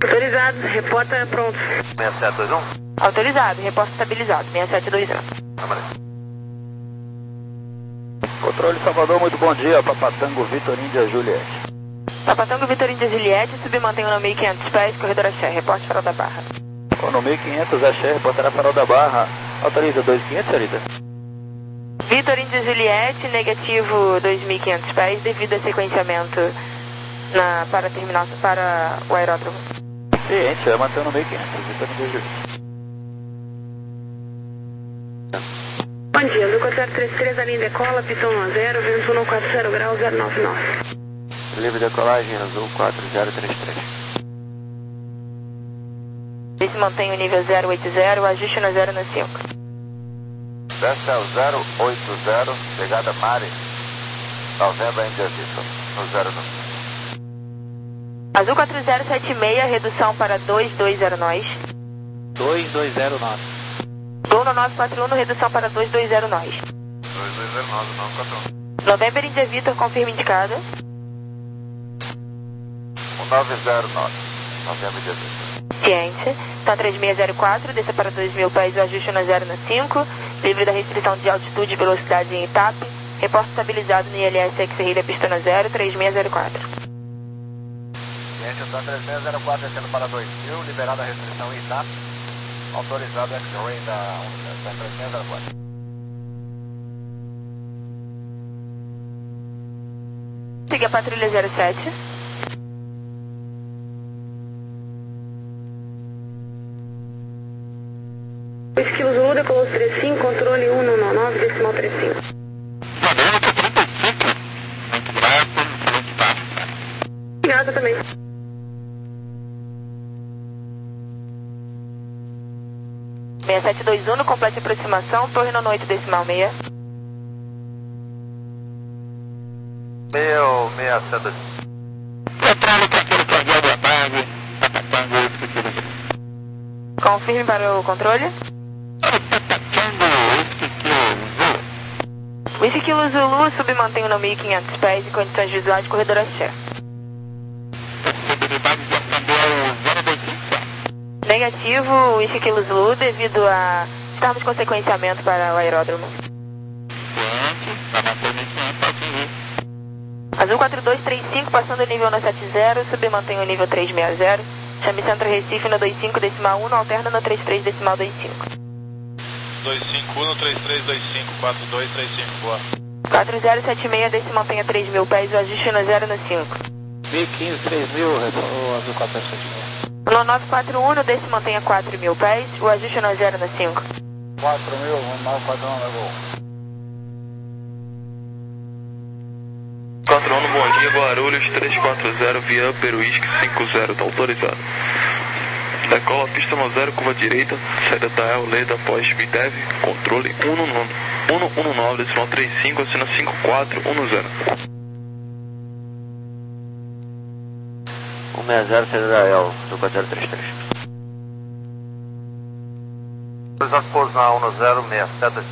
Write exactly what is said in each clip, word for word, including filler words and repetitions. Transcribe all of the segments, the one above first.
Autorizado, reporta pronto. seis sete dois um? Autorizado, reporta estabilizado, seis sete dois um. Controle Salvador, muito bom dia, Papatango Vitor Índia Juliette. Papatango Vitor Índia Juliette, submantém o mil e quinhentos pés, corredor Axé, reporte Farol da Barra. No mil e quinhentos, Axé, reportará Farol da Barra, autoriza dois mil e quinhentos, senhorita. Vitor Índia Juliette, negativo dois mil e quinhentos pés, devido a sequenciamento na, para, terminal, para o aeródromo. Ciente, vai manter no mil e quinhentos, Vitor Índia Juliette. Bom dia, Lucas zero três três, a linha decola, pistão um zero, vento um quatro zero graus, zero nove nove. Livre decolagem, azul quatro zero três três. Esse mantém o nível zero oito zero, ajuste no zero no cinco. Desce zero oito zero, chegada Mari, Novembro Índia Vitor, no zero no cinco. Azul quatro zero sete seis, redução para dois dois zero nós. dois dois zero nove. Gol no nove quatro um, redução para dois dois zero nós. dois dois zero nove, nove quatro um. Novembro Índia Vitor, confirma indicado. nove zero nove, Novembro Índia Vitor. Ciência. Então três seis zero quatro, desça para dois mil pés, o ajuste no zero no cinco. Livre da restrição de altitude e velocidade em Itape. Reporte estabilizado no I L S X-Ray, pista no zero, três seis zero quatro. Ciência, então três seis zero quatro, descendo para dois mil, liberada a restrição em Itape. Autorizado o X-Ray da três seis zero quatro. Siga a patrulha zero sete. dois quilos Zulu, decolou trinta e cinco, controle um nove nove, decimal trinta e cinco. Obrigada também. seis sete dois um, no complete aproximação, torre no oito decimal seis. Meu, seis sete dois. Confirme para o controle. Whisky Kilo Zulu, submantém o mil e quinhentos pés em condições visuais, corredor Axé. Negativo, Whisky Kilo Zulu, devido a estarmos com sequenciamento para o aeródromo. Azul quatro dois três cinco, passando o nível no sete zero, submantém o nível três seis zero. Chame Centro Recife no dois cinco decimal um, alterna no trinta e três decimal vinte e cinco. dois cinco um, trinta e três vinte e cinco, quatro dois três cinco, boa. quatro zero sete seis, desse mantenha três mil pés, o ajuste no zero no cinco. mil e quinze, três mil, o azul quatro zero sete seis. No nove quatro um, desse mantenha quatro mil pés, o ajuste no zero no cinco. quatro mil, nove quatro um, levou. quatro um, bom dia, Guarulhos, três quatro zero, via Peruísque cinco zero, tá autorizado. Decola pista no zero, curva direita, saída da El Leda após Bidev, controle um um nove, decimal trinta e cinco, assina cinco quatro um zero. um seis zero, saída da El, do quatro zero três três. Autorizado pouso na um zero seis sete.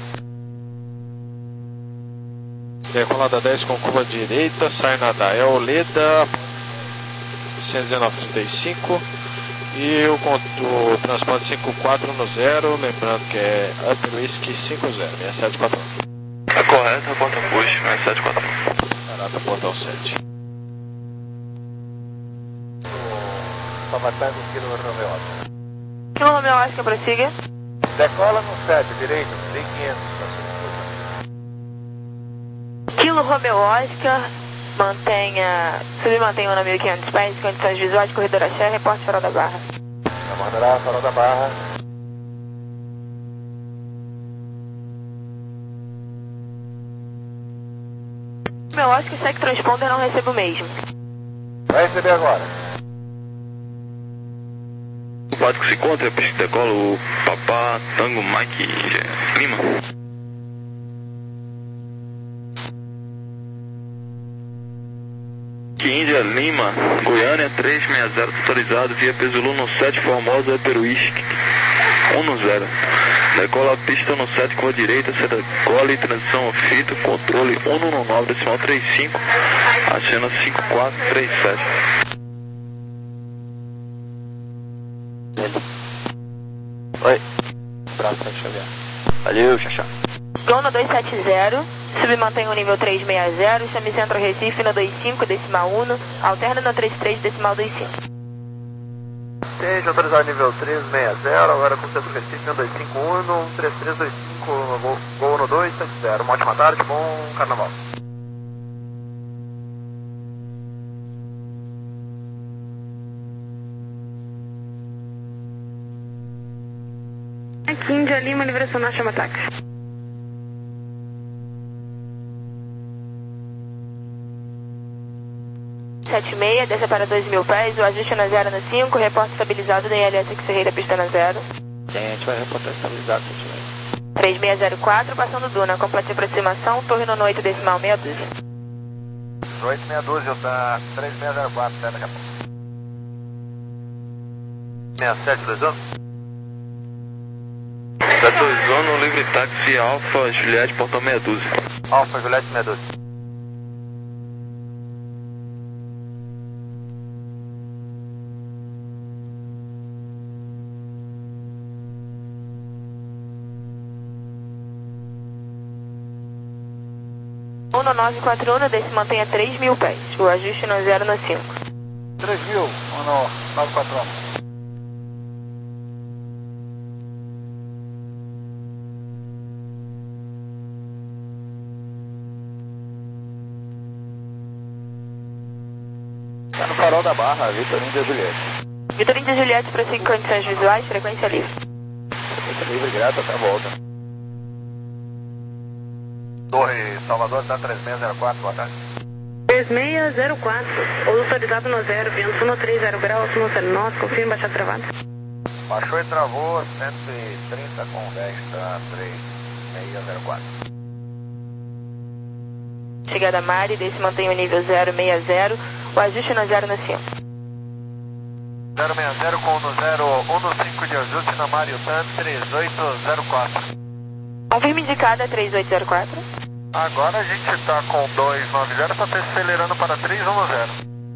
Decolada dez com curva direita, saída da El Leda, cento e dezenove trinta e cinco. E o, o transporte cinco quatro um zero, lembrando que é Upper Whisky cinco zero, seis sete quatro um. Tá correto, reporta push, seis sete quatro um. Parada portal sete. Papatango, Kilo Romeo Oscar. Kilo Romeo Oscar, prossiga. Decola no sete, direito, mil e quinhentos. Kilo Romeo Oscar, mantenha, submantenha o mil e quinhentos pés, condições visuais, corredor Axé, reporte Farol da Barra. Aguardará Farol da Barra. Meu Oscar, segue transponder, não recebo o mesmo. Vai receber agora. O básico se encontra, pista que decola o Papá Tango Mike Lima. Índia Lima, Goiânia três seis zero, autorizado via Pesulú no sete, Formosa, Peruísque um zero. Decola a pista no sete com a direita, você decola e transição fita, controle um nove, decimal trinta e cinco, acena cinco quatro três sete. Oi. Abraço, Xavier. Valeu, Xaxá. Gol no dois sete zero, submantém o nível três seis zero, chame Centro Recife no dois cinco, decimal um, alterna no trinta e três, decimal vinte e cinco. Stage, autorizado nível três seis zero, agora com Centro Recife no dois cinco um, um três três dois cinco, gol, gol no dois sete zero. Uma ótima tarde, bom carnaval. Aqui, Índia Lima, liberação na chama táxi. sete seis, desce para dois mil pés, o ajuste na zero no cinco, reporte estabilizado da I L S Xerreira, pista na zero. Sim, a gente vai reportar estabilizado, sete seis. três seis zero quatro, passando Duna, complete aproximação, torre no oito, decimal meia dúzia. oito meia dúzia, tá três seis zero quatro, até daqui a pouco. sessenta e sete, dois anos? Da dois anos, livre táxi Alfa Juliette, portão meia dúzia. Alfa Juliette meia dúzia. um no nove quatro um, desse mantenha três mil pés, o ajuste no zero no cinco. três mil, um no nove quatro um. Tá no farol da Barra, Vitor Índia Juliette. Vitor Índia Juliette, prossiga condições visuais, frequência livre. Frequência livre, grata, até a volta. Torre Salvador, tá três seis zero quatro, boa tarde. três seis zero quatro, autorizado no zero, vento um três zero graus, no zero nove, confirma baixar travada. Baixou e travou, cento e trinta com dez, tá três seis zero quatro. Chegada Mari, desse mantém o nível zero seis zero, o ajuste no zero no cinco. zero seis zero com no zero um no cinco de ajuste na Mariutan três oito zero quatro. Confirma indicada três oito zero quatro. Agora a gente está com dois nove zero, está acelerando para três um zero.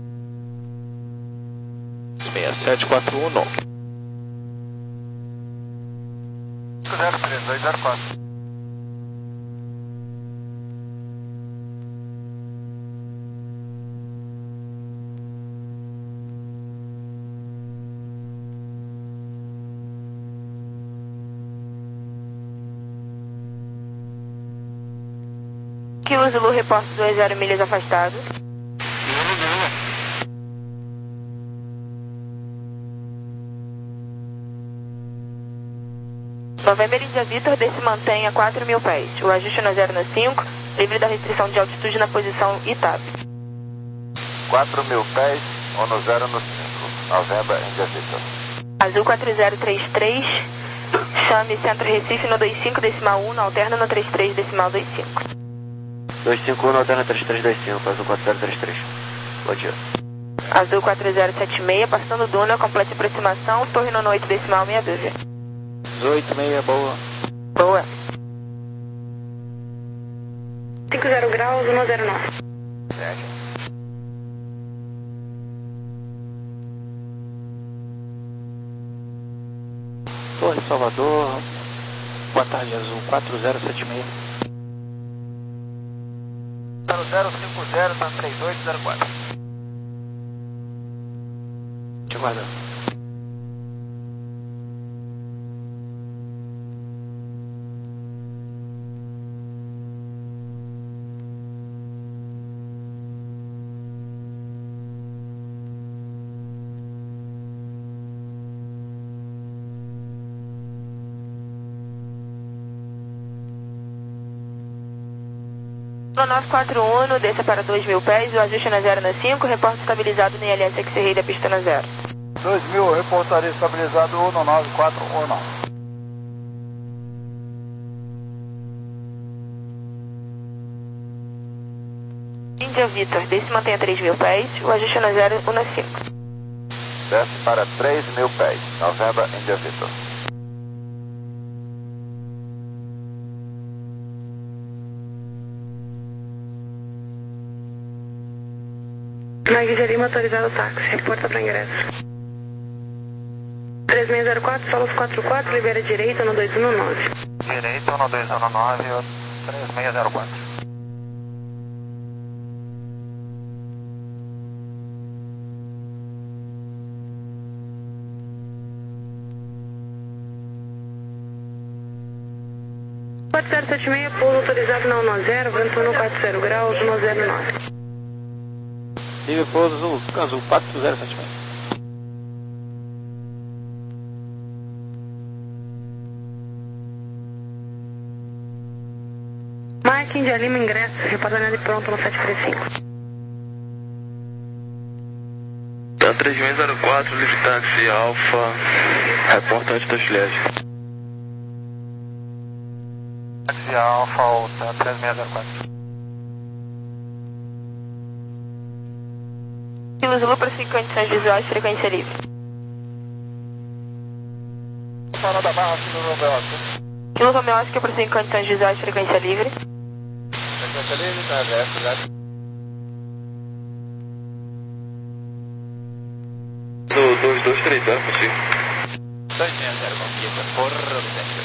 seis sete quatro um. zero três oito zero quatro. Kilo Zulu, reporte dois zero milhas afastado. Novembro Índia Vitor, desse mantém a quatro mil pés. O ajuste no zero no cinco, livre da restrição de altitude na posição Itap. quatro mil pés, ou no zero no cinco. Novembro Índia Vitor. Azul quatro zero três três, chame Centro Recife no dois cinco decimal um, alterna no trinta e três decimal vinte e cinco. dois cinco um, alterna três três dois cinco, azul quatro zero três três. Bom dia. Azul quatro zero sete seis, passando Duna, complete aproximação, torre no oito decimal meia dúzia. oito seis, boa. Boa. cinco zero graus, um zero nove. sete. Torre Salvador, boa tarde, azul quatro zero sete seis. zero zero cinco zero, tá três oito zero quatro. Te aguardando. nove quatro um, desça para dois mil pés, o ajuste na zero no cinco, reporte estabilizado no I L S Xerreira, pista na zero. dois mil, reportaria estabilizado no nove quatro um. Índia Vitor, desce e mantenha três mil pés, o ajuste na zero um no cinco. Desce para três mil pés. Novembro Índia Vitor. Mag de Lima, autorizado o táxi, reporta para ingresso. três seis zero quatro, solo quatro quatro, libera direita no dois um nove. Direita no dois um nove, três seis zero quatro. quatro zero sete seis, pouso autorizado na um zero, vento um quatro zero graus, um zero nove. Nível pouso azul, azul quatro zero sete seis. Mike, India Lima, ingresso, reportamento pronto no sete três cinco. Tá três seis zero quatro, livre táxi Alfa, reportante da Chilete. Táxi Alfa, Alta, três seis zero quatro. Kilo Zulu para cinco condições visuais, frequência livre. Farol da Barra, Kilo Romeo Oscar. Kilo Romeo Oscar para cinco condições visuais, frequência livre. Frequência livre, tá aberto, já. Do dois dois três zero, consigo. dois seis zero, conquista, porra do centro.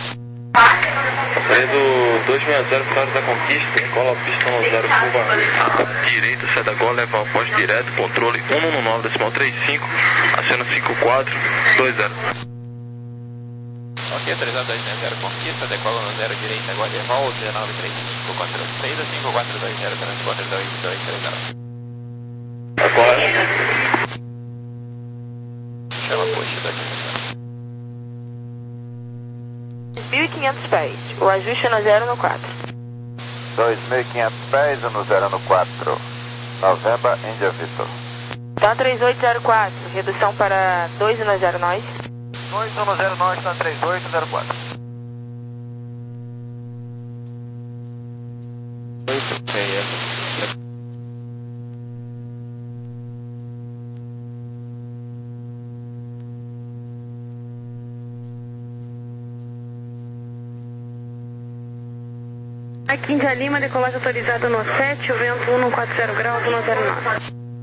Preso dois seis zero, Claro da Conquista, cola pista no zero, curva direita, sai da gola, leva ao poste direto, controle um um nove, decimal trinta e cinco, acena cinco quatro dois zero. Ok, autorizado dois seis zero, conquista, decola no zero, direita, agora de volta, nove três cinco, contra saída, cinco quatro dois zero, transponder dois dois três zero. Agora. Chama a puxa daqui. mil e quinhentos pés, o ajuste no zero no quatro. dois mil e quinhentos pés no zero no quatro. November, India Victor. Tá três oito zero quatro, redução para dois no zero nós. dois um zero nove, tá três oito zero quatro. oito seis. Aqui India Lima, decolagem autorizada no sete, o vento um quatro zero graus, um zero nove.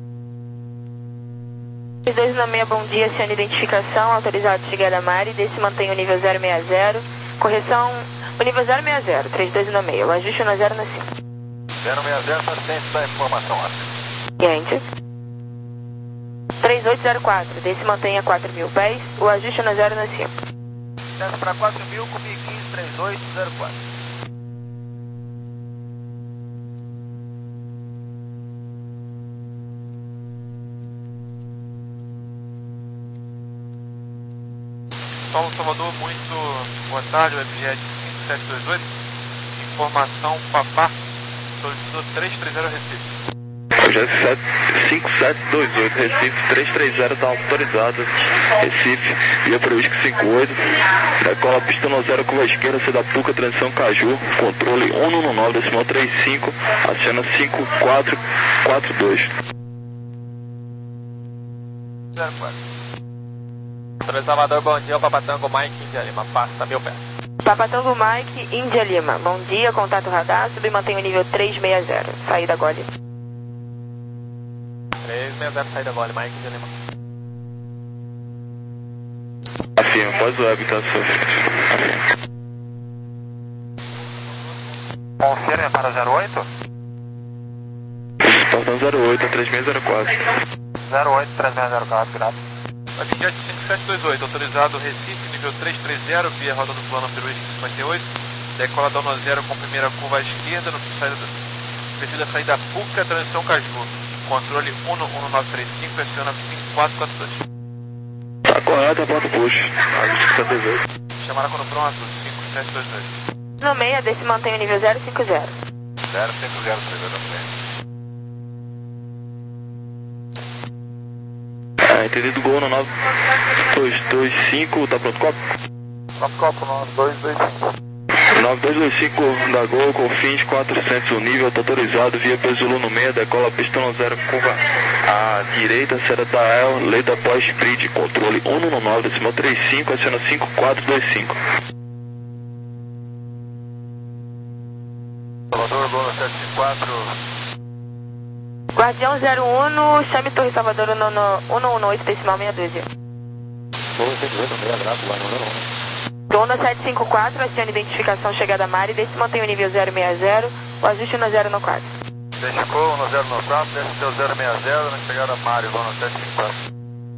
três dois na meia, bom dia, senhor, identificação, autorizado chegada a Mari, desse mantém o nível zero seis zero, correção, o nível zero seis zero, três dois na meia, o ajuste no zero na cinco. zero seis zero, assistente da informação, Oscar. Gente. três oito zero quatro, desse mantém a quatro mil pés, o ajuste no zero na cinco. Desce para quatro mil, comigo quinze, três oito zero quatro. Paulo Salvador, muito boa tarde, Webjet cinco sete dois oito, informação Papá, solicitou três três zero Recife. Webjet cinco sete dois oito, Recife, três três zero, está autorizado, Recife, via para o Whisky cinco oito, decola pista no zero, curva esquerda, C da Puca, transição Caju, controle um um nove, decimal trinta e cinco, acena cinco quatro quatro dois. zero quatro. Doutor Salvador, bom dia, o Papatango Mike, India Lima, passa mil pés. Papatango Mike, India Lima, bom dia, contato radar, submantém o nível três seis zero, saída Gole. três seis zero, saída Gole, Mike, India Lima. Afirma, pós web, tá, senhor? Confirme para zero oito? Portão zero oito, três seis zero quatro. zero oito, três seis zero quatro, graças. Webjet cinco sete dois oito, autorizado Recife, nível três três zero, via roda do plano pelo Whisky cinquenta e oito, decola da um zero com primeira curva à esquerda, no saída, precisa sair da Puca, transição Caju, controle um um nove três cinco, aciona cinco quatro quatro dois. Tá correto, a porta push. cinco sete dois oito. Chamaram quando pronto, cinco sete dois oito. No meia, desse mantém o nível zero cinco zero. zero cinco zero, três oito frente. Ah, entendido, gol no nove dois dois cinco, tá pronto, copo? Copo, copo, nove dois dois cinco. nove dois dois cinco da Gol, com fins quatrocentos, o nível tá autorizado, via Pesulu no meio, decola pista no zero, curva à direita, Serra da El, lei da pós-sprint, controle um um nove, decimal trinta e cinco, acena cinco quatro dois cinco. Salvador, Gol sete cinco quatro. Guardião zero um, chame Torre Salvador no um um oito, decimal meia dúzia. Dona sete cinco quatro, acione identificação chegada a Mari, desce e mantém o nível zero seis zero, o ajuste no zero no quatro. Identificou no zero no quatro, desce seu zero seis zero, na chegada a Mari, Dona sete cinco quatro.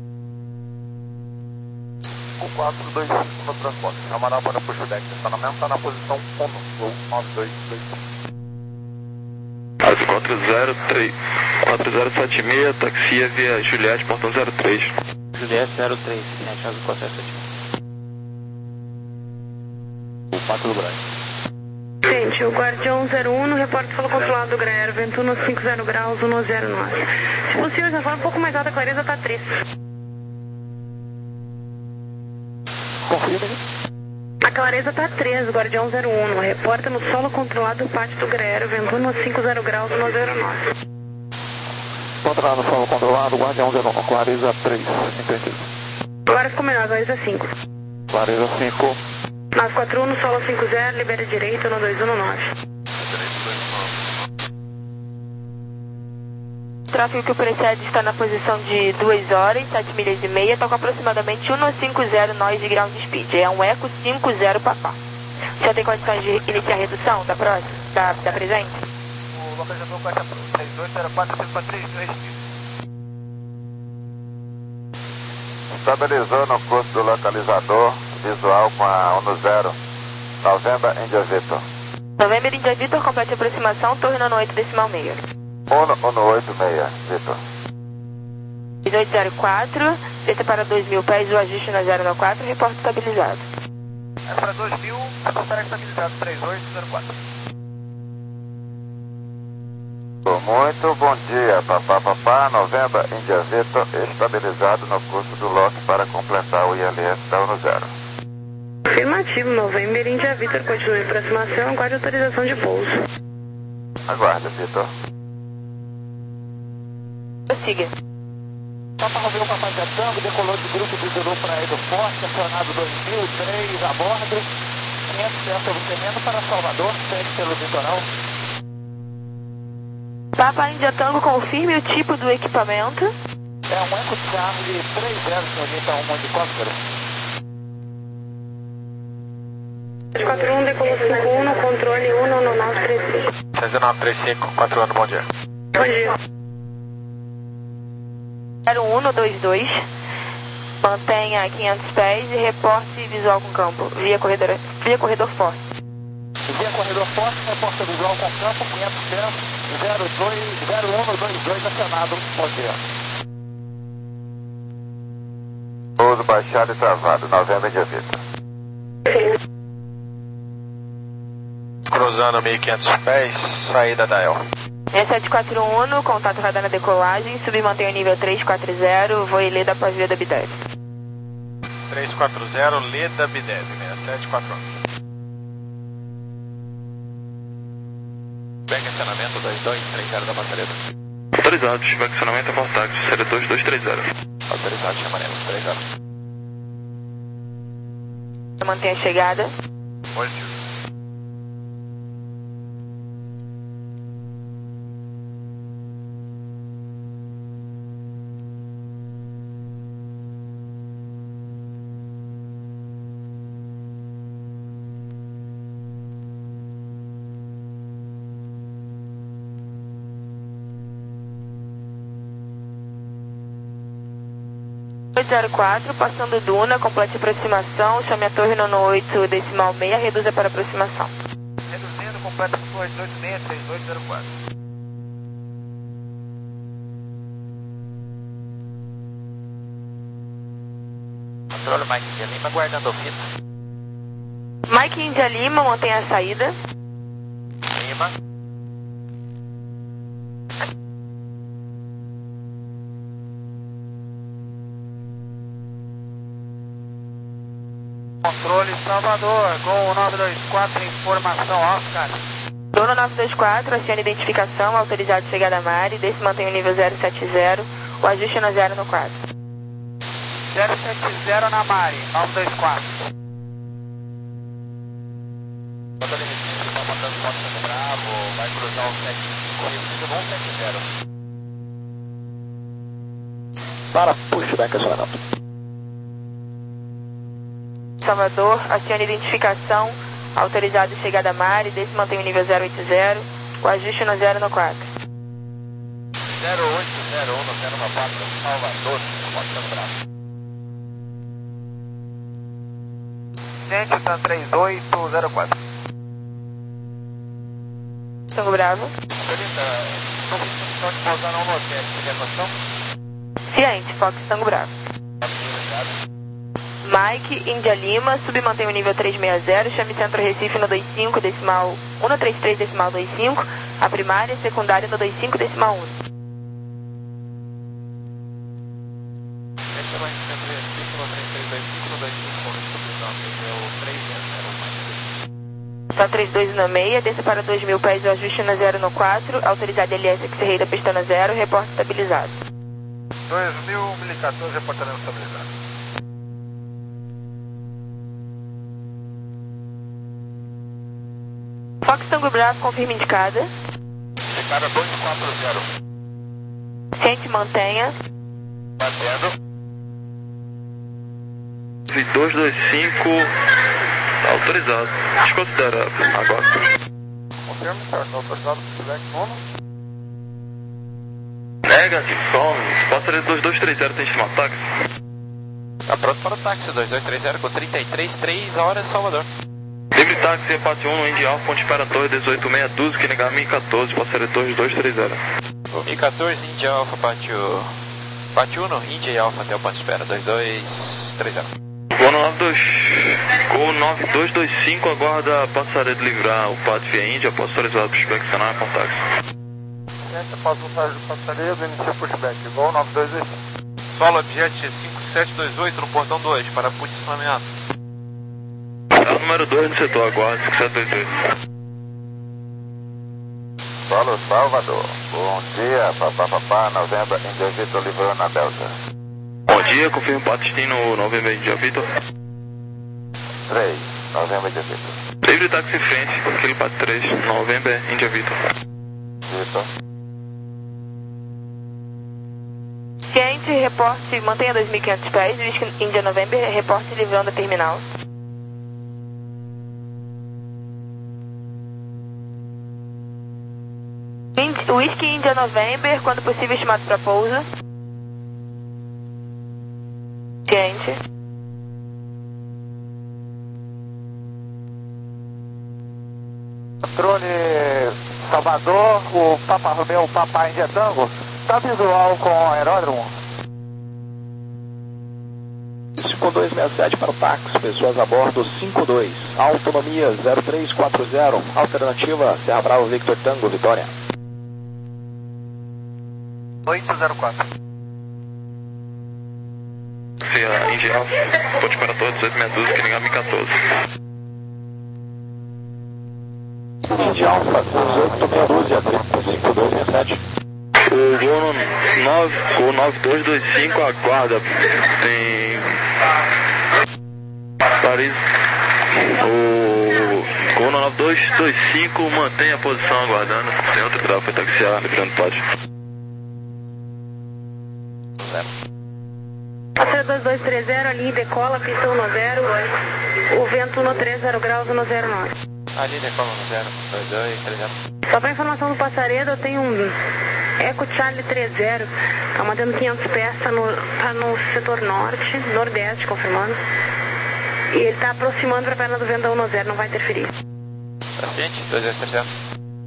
O quatro dois cinco no transporte, camarada para puxo deck, estacionamento está na posição um, ou nove dois dois cinco. quatro zero três, quatro zero sete seis, taxia via Juliette, portão zero três. Juliette zero três, Santiago quatro zero sete seis. O quatro do Brasil. Gente, o Guardião zero um no repórter falou controlado do Graero, vento um cinquenta graus, um zero nove. Se possível, já fala um pouco mais alta, a clareza tá três. Confirma aí. A clareza tá três, Guardião zero um, no repórter no solo controlado do pátio do Graero, vento um cinquenta graus, um zero nove. Controlado, solo controlado, Guardião zero um, clareza três, entendido. Agora ficou melhor, clareza cinco. Clareza cinco. nove quatro um no solo cinquenta, libera direito no dois um nove. O tráfego que o precede está na posição de duas horas, sete milhas e meia, está com aproximadamente um cinquenta nós de grau de speed. É um Eco cinquenta Papá. Já tem condições de iniciar a redução da próxima, da, da presente? O localizador quatro três dois zero quatro cinco três três. Estabilizou no curso do localizador, visual com a um zero, November India Victor. November India Victor, complete aproximação, torre no oito decimal meio. um oito seis, Victor. dezoito zero quatro, desça para dois mil pés, o ajuste no zero no quatro, reporte estabilizado. É para dois mil, estará estabilizado, três oito zero quatro. Muito bom dia, papá, papá, November India Victor, estabilizado no curso do L O C para completar o I L S da um zero. Afirmativo, November India Victor, continue em aproximação, aguarde autorização de pouso. Aguarda, Victor. Prossiga. Papa Romeu, Papai de Tango, decolou de grupo de Zulu para Aeroporto, acionado dois mil e três a bordo, quinhentos metros obtendo para Salvador, segue pelo litoral. Papa India Tango, confirme o tipo do equipamento. É um Eco Charlie três zero, senhorita, um helicóptero. sete quatro um, decolou cinco um, no controle um no nove três cinco. seis nove três cinco, quatro anos, bom dia. Bom dia. zero um no dois dois, mantenha quinhentos pés e reporte visual com campo, via corredor, via corredor forte. Via corredor forte, reporta visual com campo, quinhentos pés, zero um no dois dois, acionado, bom dia. Pouso baixado e travado, Novembro de Victor. Cruzando mil e quinhentos pés, saída da El. É sete quatro um, no contato radar na decolagem, submantém o nível três quatro zero, voo e Leda após via da Bidev. três quatro zero, Leda Bidev, seis sete quatro um. Back acionamento dois dois três zero da Batalha. Autorizados, back acionamento a Vortax, série dois dois três zero. Autorizado, chamaremos três zero. Mantém a chegada. Positivo. oito zero quatro, passando Duna, complete aproximação, chame a torre no oito decimal meia, reduza para aproximação. Reduzindo, completa com oito oito seis três oito zero quatro. Controle Mike India Lima, guardando fita. Mike India Lima, mantenha a saída. Lima. Controle Salvador, Gol nove dois quatro, informação, Oscar. Dono nove dois quatro, acione identificação, autorizado chegada a Mari, desce mantém o nível zero sete zero, o ajuste no zero no quatro. zero sete zero na Mari, nove dois quatro. Bota limite, está mandando foto no Bravo, vai cruzar o sete cinco, reduzido um sete zero. Para, puxa, back acionamento. Salvador, acione identificação, autorizado chegada a mar e desse mantém o nível zero oitenta, o ajuste no zero no quatro. zero oito zero um no zero no quatro, Salvador, Botando Bravo. Gente, está três oito zero quatro. Tango Bravo. Pergunta, estou com intenção de pousar no hotel, você tem noção? Ciente, Fox Tango Bravo. Mike, Índia Lima, submantém o nível trezentos e sessenta, chame Centro Recife no vinte e cinco, decimal cento e trinta e três, decimal vinte e cinco, a primária e secundária no vinte e cinco, decimal um. Está trinta e dois no meia, desça para dois mil pés o ajuste no zero no quatro, autorizado L S Xerreira pistona zero, reporte estabilizado. dois mil, mil e quatorze, reportamento estabilizado. Fox Tango Bravo, confirma indicada. Declara dois quatro zero. Ciente, mantenha. Batendo. dois dois cinco, autorizado. Desconsidera agora. Confirma, certo, autorizado, feedback nono. Negativo, som. Passaredo dois dois três zero, tem estimado táxi? Tá pronto para o táxi, dois dois três zero com trinta e três, três horas, Salvador. Livre táxi, reparte um no Indy Alfa, ponte para a torre dezoito sessenta e dois, que negar mil e quatorze, passaredo dois dois três zero. mil e quatorze, Indy Alfa, bate o... Bate um no Indy Alfa até o ponto de espera, dois dois três zero. Gol nove dois, Gol nove dois dois cinco, aguarda passaredo livrar o Pato via Índia, após autorizado para inspecionar com táxi. Gente, após o passagem do passaredo, inicia pushback. Gol nove dois dois cinco. Solo Jet cinco sete dois oito no portão dois, para posicionamento. Tá o número dois no setor, aguarda cinco sete dois oito. Solo Salvador. Bom dia, papá, papá, novembro, India Vitor livrando na Delta. Bom dia, confirma o Pato destino novembro India Vitor. três, novembro, India Vitor. Livre táxi em frente, aquele Pato três, novembro India Vitor. Vitor. Ciente, reporte, mantenha dois mil e quinhentos pés, Whisky India November, reporte livrando a terminal. Whisky India November, quando possível estimado para pouso. Ciente. Drone Salvador, o Papa Romeu, o Papa India Tango, está visual com aeródromo. cinco dois seis sete para o táxi, pessoas a bordo cinco dois, autonomia zero três quatro zero, alternativa Serra Bravo Victor Tango, Vitória. oito zero quatro. Se a Indy Alfa, ponte para a torre dezoito sessenta e dois, que negar mil e quatorze. Indy Alfa dezoito sessenta e dois, trinta cinco dois seis sete. O Gol nove, Gol nove dois dois cinco, aguarda. Tem Paris. O Gol nove dois dois cinco, mantém a posição aguardando. Tem outro grau, foi taxiar, livrando pode. Passageiro dois dois três zero, a linha decola, pistão no zero, o vento no três zero graus no zero nove. Ali decola no zero, dois dois três zero. Só para informação do passaredo, eu tenho um Eco Charlie três zero, tá mantendo quinhentos pés, tá no, tá no setor norte, nordeste, confirmando. E ele tá aproximando para a perna do vento da um no zero, não vai interferir. Paciente, dois dois três zero.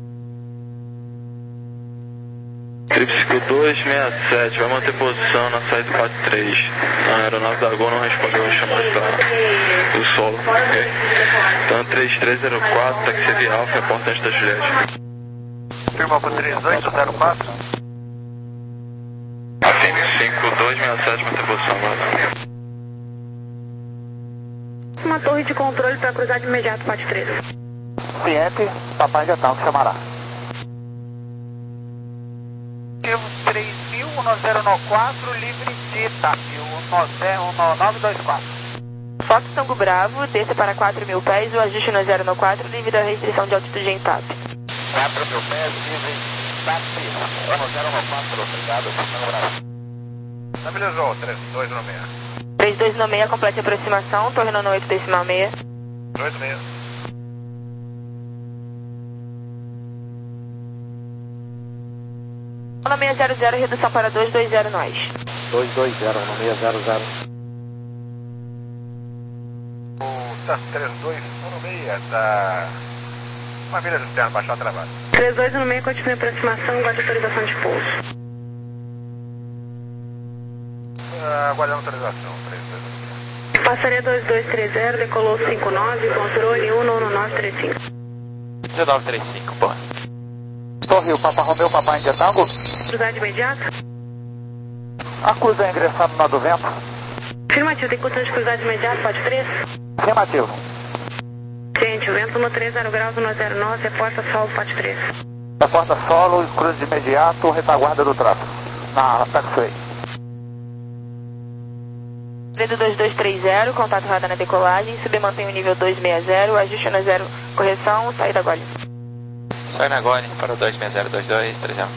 Tripsico dois seis sete, vai manter posição na saída quatro três. A aeronave da Gol não respondeu a chamada do solo. Okay. Então três três zero quatro, taxi via Alfa, reportante da Juliette. Firma para três oito zero quatro. Assim, cinco dois seis sete, manter posição agora. Uma torre de controle para cruzar de imediato, Pat três. Ciente, Papai India Tango, chamará. três mil, um zero quatro, livre de Itapi, um nove dois quatro. Fox Tango Bravo, desça para quatro mil pés, o ajuste no zero no quatro, livre da restrição de altitude em Itapi. quatro mil pés, livre de Itapi, um zero quatro, obrigado, Tango Bravo. Estabilizou, três dois no meio. três dois no meio, complete a aproximação, torre no oito decimal seis. oito seis. No seis zero zero, redução para dois dois zero nós. dois dois zero no seis zero zero. O T A S três dois um seis da... Uma milha de terra, baixar travado. três dois no meio, continue a aproximação, guarde autorização de pouso. Uh, aguardando autorização, três dois no meio. Passaria dois dois três zero, decolou cinco nove, controle um nove nove três cinco. dezenove trinta e cinco, bom. Torre, o Papa Romeu, Papai Índia Tango. Cruzar de imediato? Acusa ingressando na do vento. Afirmativo, tem condição de cruzar de imediato, pode três? Afirmativo. Gente, o vento no três zero graus, no zero nove, reporta solo, pode três. Reporta solo, cruza de imediato, retaguarda do tráfego. Na taxiway. Predo dois dois três zero, contato radar na decolagem, subir mantém o nível dois seis zero, ajuste na zero, correção, saída agora. Sai na Gole para o dois seis zero dois dois três zero.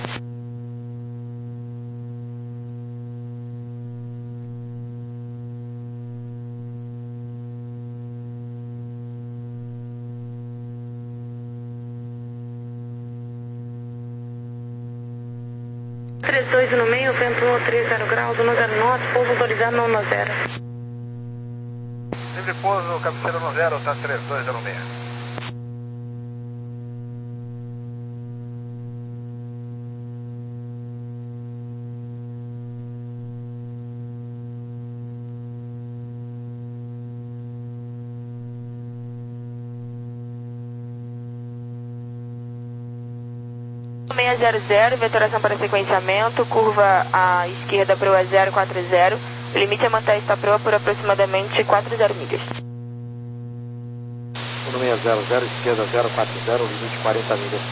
três dois no meio, vento no três zero graus, no zero nove, pouso autorizado no um zero. Livre pouso, cabeceira no zero, T A S três dois zero seis. seis zero zero, vetoração para sequenciamento, curva à esquerda para o zero quatro zero, o limite é manter esta proa por aproximadamente quatro zero milhas. No seis zero zero, esquerda zero quatro zero, limite quarenta milhas.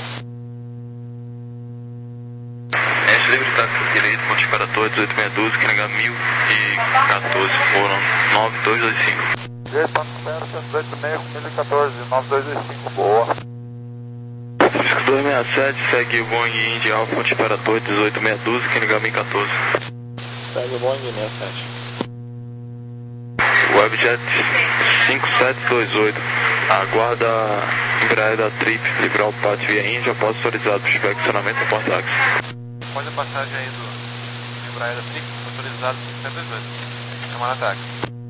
Este livre táxi direito, ponte para torre dezoito seis um dois, K N H mil e quatorze, foram nove dois dois cinco. Direito, ponto zero, cento e oito seis, mil e quatorze, nove dois dois cinco, boa. dois seis sete, segue o Boeing India Alpha, ponte para torre dezoito seis um dois, K N H mil e quatorze. Segue o Boeing seis sete. Webjet cinco sete dois oito, aguarda embreagem da Trip, liberar o pátio via Índia, após autorizado, estiver acionamento no porta-táxi. Pode a passagem aí do Embraer da Trix, autorizado cento e dois. Chamar ataque.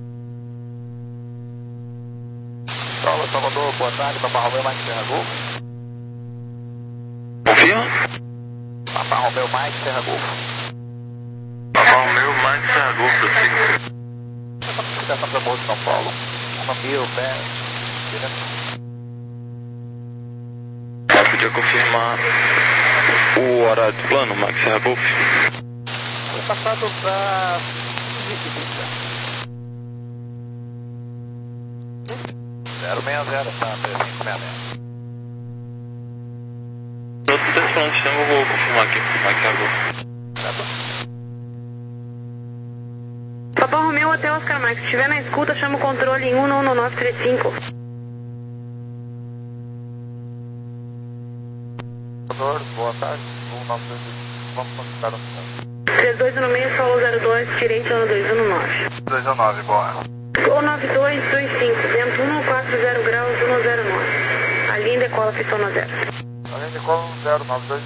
Salve, Salvador, boa tarde, Papa Romeu, Mike Serra Golfo. Confia? Papa Romeu, Mike Serra Golfo. Papa Romeu, Mike Serra Golfo, da Trip. Essa aplicação para Morro de São Paulo, uma mil, pé, Podia confirmar o horário do plano, Mike Serra Golfo? foi passado para zero seis zero, tá, três cinco seis seis. Outro telefone, então eu vou confirmar aqui, Mike Serra Golfo. Papa Romeu até Oscar Mike, se estiver na escuta, chama o controle em um nove nove três cinco. Boa tarde, um nove dois, vamos conectar no três dois no meio, solo zero dois, direito no dois um nove. dois um nove, boa. Gol nove dois dois cinco, vento um quatro zero graus, um zero nove. A linha decola, pistão no zero. Além de cola um zero nove dois.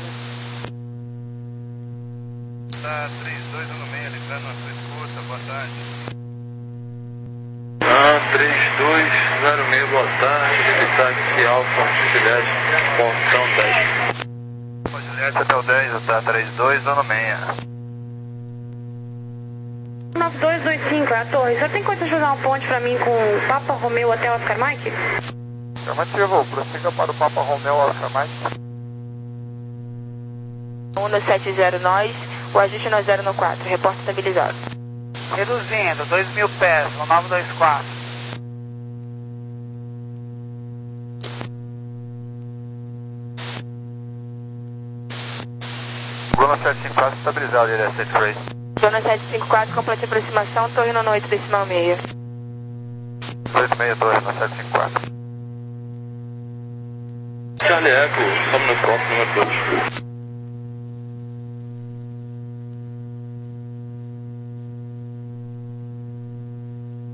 Tá, três dois no meio, livrando a sua escuta, boa tarde. Ah, três dois zero seis, boa tarde, livre táxi Alfa, Juliette, portão dez. Juliette até o dez, tá, três dois no meio. nove dois dois cinco, é a torre. Você tem condição de usar um ponte pra mim com o Papa Romeu até Oscar Mike? Afirmativo, prossiga para o Papa Romeu Oscar Mike. um no sete zero nós, o ajuste no zero no quatro, reporte estabilizado. Reduzindo, dois mil pés, no nove dois quatro. Bruno sete cinco quatro estabilizado, ele é sete três. Zona sete cinco quatro, completa aproximação, torre no oito decimal seis. oito seis dois no sete cinco quatro. Charlie Echo, estamos no próximo número dois.